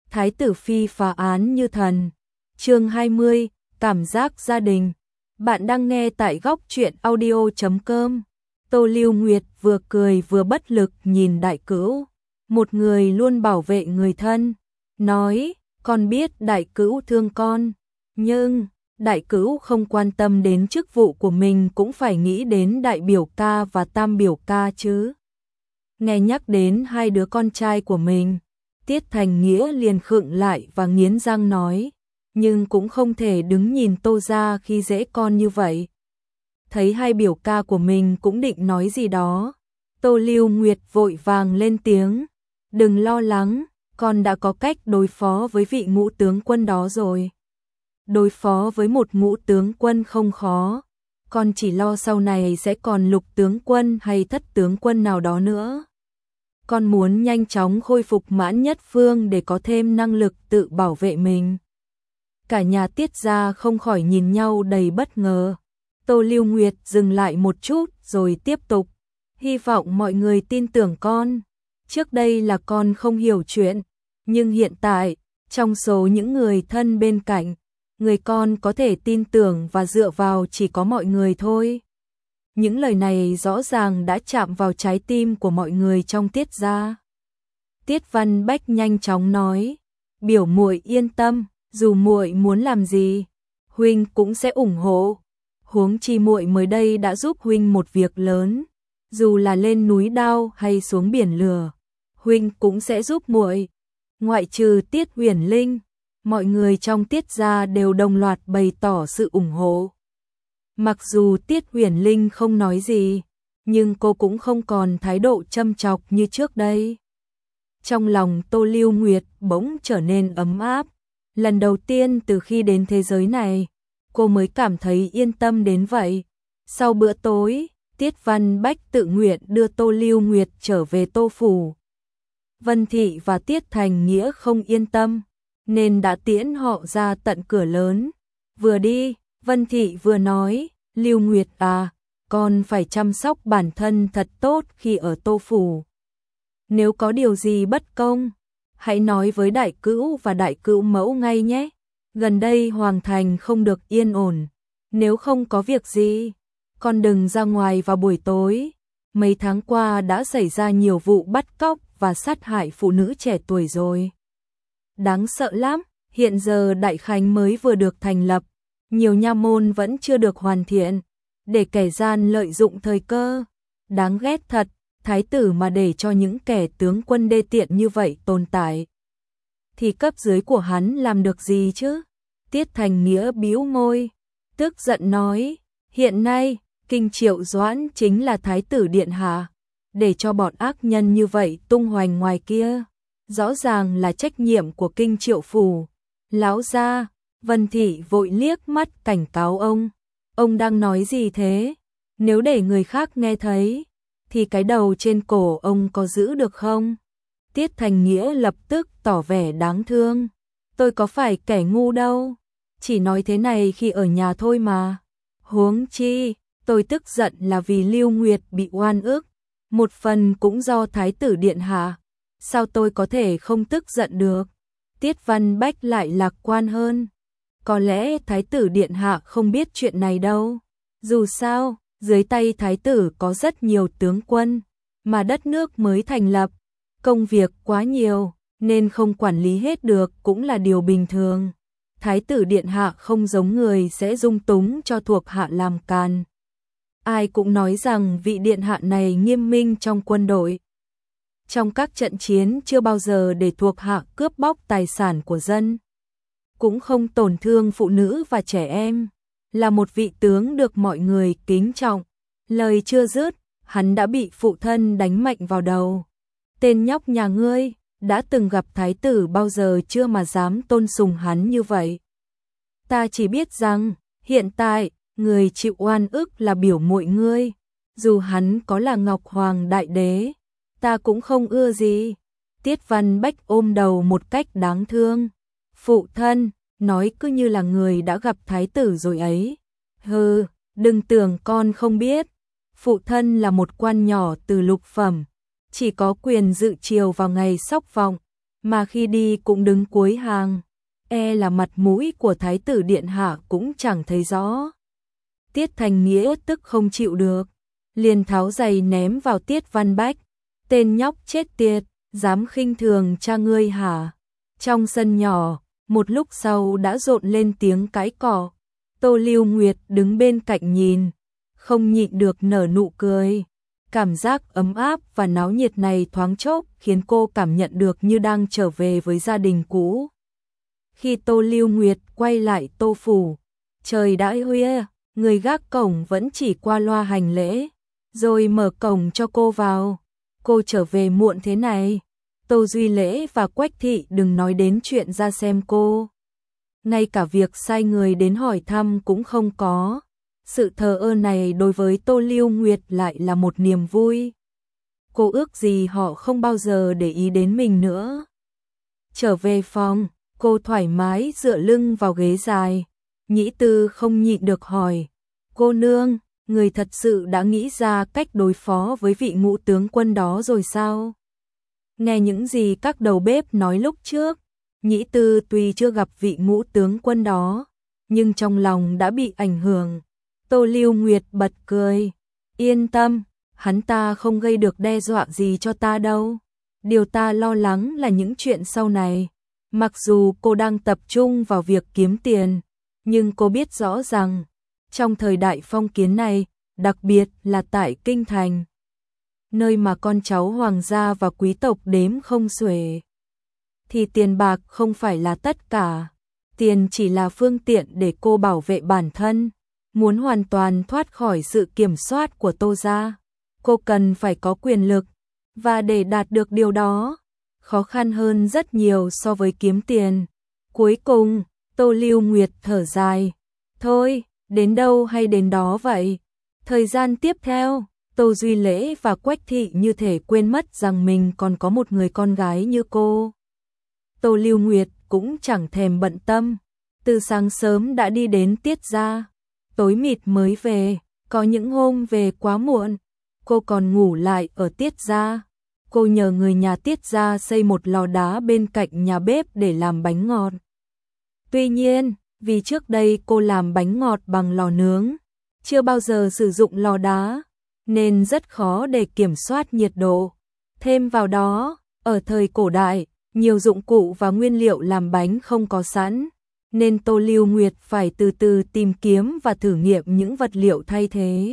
Thái tử phi phá án như thần. Chương 20, cảm giác gia đình. Bạn đang nghe tại góc truyện audio.com. Tô Lưu Nguyệt vừa cười vừa bất lực nhìn đại cữu, một người luôn bảo vệ người thân, nói, con biết đại cữu thương con, nhưng đại cữu không quan tâm đến chức vụ của mình cũng phải nghĩ đến đại biểu ca và tam biểu ca chứ. Nghe nhắc đến hai đứa con trai của mình, Tiết Thành Nghĩa liền khựng lại và nghiến răng nói, nhưng cũng không thể đứng nhìn Tô gia khi dễ con như vậy. Thấy hai biểu ca của mình cũng định nói gì đó, Tô Lưu Nguyệt vội vàng lên tiếng, đừng lo lắng, con đã có cách đối phó với vị ngũ tướng quân đó rồi. Đối phó với một ngũ tướng quân không khó, con chỉ lo sau này sẽ còn lục tướng quân hay thất tướng quân nào đó nữa. Con muốn nhanh chóng khôi phục Mãn Nhất Phương để có thêm năng lực tự bảo vệ mình. Cả nhà Tiết gia không khỏi nhìn nhau đầy bất ngờ. Tô Lưu Nguyệt dừng lại một chút rồi tiếp tục. Hy vọng mọi người tin tưởng con. Trước đây là con không hiểu chuyện, nhưng hiện tại, trong số những người thân bên cạnh, người con có thể tin tưởng và dựa vào chỉ có mọi người thôi. Những lời này rõ ràng đã chạm vào trái tim của mọi người trong Tiết gia. Tiết Văn Bách nhanh chóng nói, biểu muội yên tâm, dù muội muốn làm gì, huynh cũng sẽ ủng hộ. Huống chi muội mới đây đã giúp huynh một việc lớn, dù là lên núi đao hay xuống biển lửa, huynh cũng sẽ giúp muội. Ngoại trừ Tiết Huyền Linh, mọi người trong Tiết gia đều đồng loạt bày tỏ sự ủng hộ. Mặc dù Tiết Huyền Linh không nói gì, nhưng cô cũng không còn thái độ châm chọc như trước đây. Trong lòng Tô Lưu Nguyệt bỗng trở nên ấm áp. Lần đầu tiên từ khi đến thế giới này, cô mới cảm thấy yên tâm đến vậy. Sau bữa tối, Tiết Văn Bách tự nguyện đưa Tô Lưu Nguyệt trở về Tô phủ. Vân Thị và Tiết Thành Nghĩa không yên tâm, nên đã tiễn họ ra tận cửa lớn. Vừa đi, Vân Thị vừa nói, Lưu Nguyệt à, con phải chăm sóc bản thân thật tốt khi ở Tô phủ. Nếu có điều gì bất công, hãy nói với đại cữu và đại cữu mẫu ngay nhé. Gần đây Hoàng Thành không được yên ổn. Nếu không có việc gì, con đừng ra ngoài vào buổi tối. Mấy tháng qua đã xảy ra nhiều vụ bắt cóc và sát hại phụ nữ trẻ tuổi rồi. Đáng sợ lắm, hiện giờ Đại Khánh mới vừa được thành lập. Nhiều nha môn vẫn chưa được hoàn thiện, để kẻ gian lợi dụng thời cơ. Đáng ghét thật, thái tử mà để cho những kẻ tướng quân đê tiện như vậy tồn tại, thì cấp dưới của hắn làm được gì chứ? Tiết Thành Nghĩa bĩu môi, tức giận nói, hiện nay, Kinh Triệu Doãn chính là thái tử điện hạ, để cho bọn ác nhân như vậy tung hoành ngoài kia, rõ ràng là trách nhiệm của Kinh Triệu phủ. Lão gia, Vân Thị vội liếc mắt cảnh cáo ông đang nói gì thế? Nếu để người khác nghe thấy, thì cái đầu trên cổ ông có giữ được không? Tiết Thành Nghĩa lập tức tỏ vẻ đáng thương. Tôi có phải kẻ ngu đâu, chỉ nói thế này khi ở nhà thôi mà. Huống chi, tôi tức giận là vì Lưu Nguyệt bị oan ức, một phần cũng do thái tử điện hạ. Sao tôi có thể không tức giận được? Tiết Văn Bách lại lạc quan hơn. Có lẽ thái tử điện hạ không biết chuyện này đâu. Dù sao, dưới tay thái tử có rất nhiều tướng quân, mà đất nước mới thành lập, công việc quá nhiều, nên không quản lý hết được cũng là điều bình thường. Thái tử điện hạ không giống người sẽ dung túng cho thuộc hạ làm càn. Ai cũng nói rằng vị điện hạ này nghiêm minh trong quân đội. Trong các trận chiến chưa bao giờ để thuộc hạ cướp bóc tài sản của dân, cũng không tổn thương phụ nữ và trẻ em, là một vị tướng được mọi người kính trọng. Lời chưa dứt, hắn đã bị phụ thân đánh mạnh vào đầu. Tên nhóc nhà ngươi, đã từng gặp thái tử bao giờ chưa mà dám tôn sùng hắn như vậy? Ta chỉ biết rằng, hiện tại, người chịu oan ức là biểu muội ngươi. Dù hắn có là Ngọc Hoàng Đại Đế, ta cũng không ưa gì. Tiết Văn Bách ôm đầu một cách đáng thương. Phụ thân, nói cứ như là người đã gặp thái tử rồi ấy. Hừ, đừng tưởng con không biết. Phụ thân là một quan nhỏ từ lục phẩm, chỉ có quyền dự triều vào ngày sóc vọng. mà khi đi cũng đứng cuối hàng, là mặt mũi của Thái tử điện hạ cũng chẳng thấy rõ. Tiết Thành Nghĩa tức không chịu được, liền tháo giày ném vào Tiết Văn Bách, tên nhóc chết tiệt, dám khinh thường cha ngươi hả? Trong sân nhỏ, một lúc sau đã rộn lên tiếng cãi cọ. Tô Lưu Nguyệt đứng bên cạnh nhìn, không nhịn được nở nụ cười. Cảm giác ấm áp và náo nhiệt này thoáng chốc khiến cô cảm nhận được như đang trở về với gia đình cũ. Khi Tô Lưu Nguyệt quay lại Tô phủ, trời đã khuya, người gác cổng vẫn chỉ qua loa hành lễ, rồi mở cổng cho cô vào. Cô trở về muộn thế này, Tô Duy Lễ và Quách Thị đừng nói đến chuyện ra xem cô. Ngay cả việc sai người đến hỏi thăm cũng không có. Sự thờ ơ này đối với Tô Lưu Nguyệt lại là một niềm vui. Cô ước gì họ không bao giờ để ý đến mình nữa. Trở về phòng, cô thoải mái dựa lưng vào ghế dài. Nhĩ Tư không nhịn được hỏi, cô nương, người thật sự đã nghĩ ra cách đối phó với vị ngũ tướng quân đó rồi sao? Nghe những gì các đầu bếp nói lúc trước, Nhĩ Tư tuy chưa gặp vị ngũ tướng quân đó, nhưng trong lòng đã bị ảnh hưởng. Tô Lưu Nguyệt bật cười, yên tâm, hắn ta không gây được đe dọa gì cho ta đâu. Điều ta lo lắng là những chuyện sau này. Mặc dù cô đang tập trung vào việc kiếm tiền, nhưng cô biết rõ rằng, trong thời đại phong kiến này, đặc biệt là tại Kinh Thành, nơi mà con cháu hoàng gia và quý tộc đếm không xuể, thì tiền bạc không phải là tất cả. Tiền chỉ là phương tiện để cô bảo vệ bản thân. Muốn hoàn toàn thoát khỏi sự kiểm soát của Tô gia, cô cần phải có quyền lực, và để đạt được điều đó, khó khăn hơn rất nhiều so với kiếm tiền. Cuối cùng, Tô Lưu Nguyệt thở dài, thôi, đến đâu hay đến đó vậy. Thời gian tiếp theo, Tô Duy Lễ và Quách Thị như thể quên mất rằng mình còn có một người con gái như cô. Tô Lưu Nguyệt cũng chẳng thèm bận tâm, từ sáng sớm đã đi đến Tiết gia, tối mịt mới về, có những hôm về quá muộn, cô còn ngủ lại ở Tiết gia. Cô nhờ người nhà Tiết gia xây một lò đá bên cạnh nhà bếp để làm bánh ngọt. Tuy nhiên, vì trước đây cô làm bánh ngọt bằng lò nướng, chưa bao giờ sử dụng lò đá, nên rất khó để kiểm soát nhiệt độ. Thêm vào đó, ở thời cổ đại, nhiều dụng cụ và nguyên liệu làm bánh không có sẵn, nên Tô Lưu Nguyệt phải từ từ tìm kiếm và thử nghiệm những vật liệu thay thế.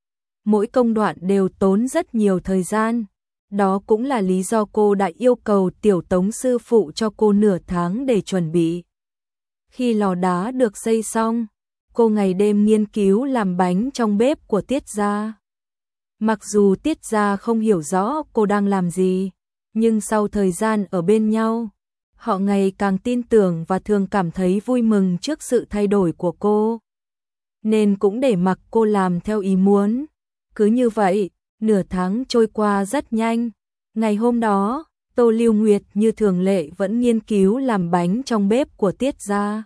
Mỗi công đoạn đều tốn rất nhiều thời gian. Đó cũng là lý do cô đã yêu cầu Tiểu Tống sư phụ cho cô nửa tháng để chuẩn bị. Khi lò đá được xây xong, cô ngày đêm nghiên cứu làm bánh trong bếp của Tiết gia. Mặc dù Tiết gia không hiểu rõ cô đang làm gì, nhưng sau thời gian ở bên nhau, họ ngày càng tin tưởng và thường cảm thấy vui mừng trước sự thay đổi của cô. Nên cũng để mặc cô làm theo ý muốn. Cứ như vậy, nửa tháng trôi qua rất nhanh. Ngày hôm đó, Tô Lưu Nguyệt như thường lệ vẫn nghiên cứu làm bánh trong bếp của Tiết gia.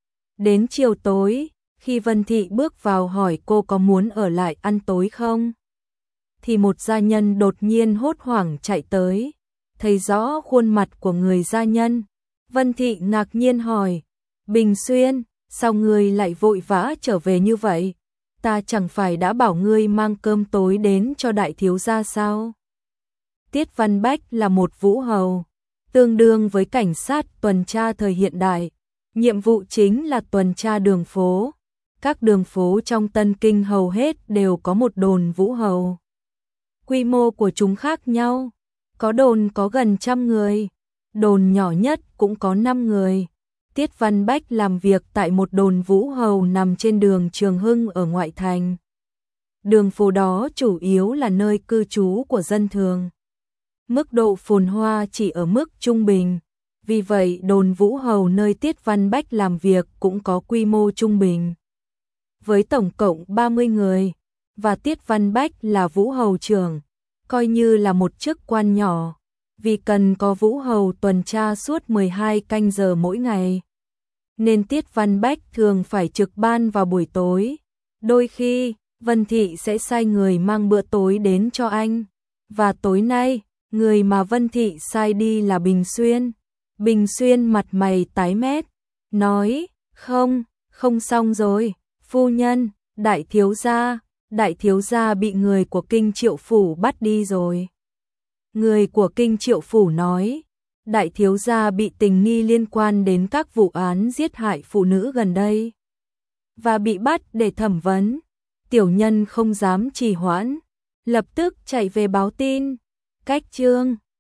Đến chiều tối, khi Vân Thị bước vào hỏi cô có muốn ở lại ăn tối không, thì một gia nhân đột nhiên hốt hoảng chạy tới. Thấy rõ khuôn mặt của người gia nhân, Vân Thị ngạc nhiên hỏi, Bình Xuyên, sao ngươi lại vội vã trở về như vậy? Ta chẳng phải đã bảo ngươi mang cơm tối đến cho đại thiếu gia sao? Tiết Văn Bách là một vũ hầu, tương đương với cảnh sát tuần tra thời hiện đại. Nhiệm vụ chính là tuần tra đường phố. Các đường phố trong Tân Kinh hầu hết đều có một đồn vũ hầu. Quy mô của chúng khác nhau. Có đồn có gần 100 người, đồn nhỏ nhất cũng có 5 người. Tiết Văn Bách làm việc tại một đồn vũ hầu nằm trên đường Trường Hưng ở ngoại thành. Đường phố đó chủ yếu là nơi cư trú của dân thường. Mức độ phồn hoa chỉ ở mức trung bình. Vì vậy đồn vũ hầu nơi Tiết Văn Bách làm việc cũng có quy mô trung bình. Với tổng cộng 30 người, và Tiết Văn Bách là vũ hầu trưởng, coi như là một chức quan nhỏ, vì cần có vũ hầu tuần tra suốt 12 canh giờ mỗi ngày. Nên Tiết Văn Bách thường phải trực ban vào buổi tối. Đôi khi, Vân Thị sẽ sai người mang bữa tối đến cho anh. Và tối nay, người mà Vân Thị sai đi là Bình Xuyên. Bình Xuyên mặt mày tái mét, nói, không xong rồi, phu nhân, đại thiếu gia bị người của Kinh Triệu Phủ bắt đi rồi. Người của Kinh Triệu Phủ nói, đại thiếu gia bị tình nghi liên quan đến các vụ án giết hại phụ nữ gần đây và bị bắt để thẩm vấn. Tiểu nhân không dám trì hoãn, lập tức chạy về báo tin. Cách chương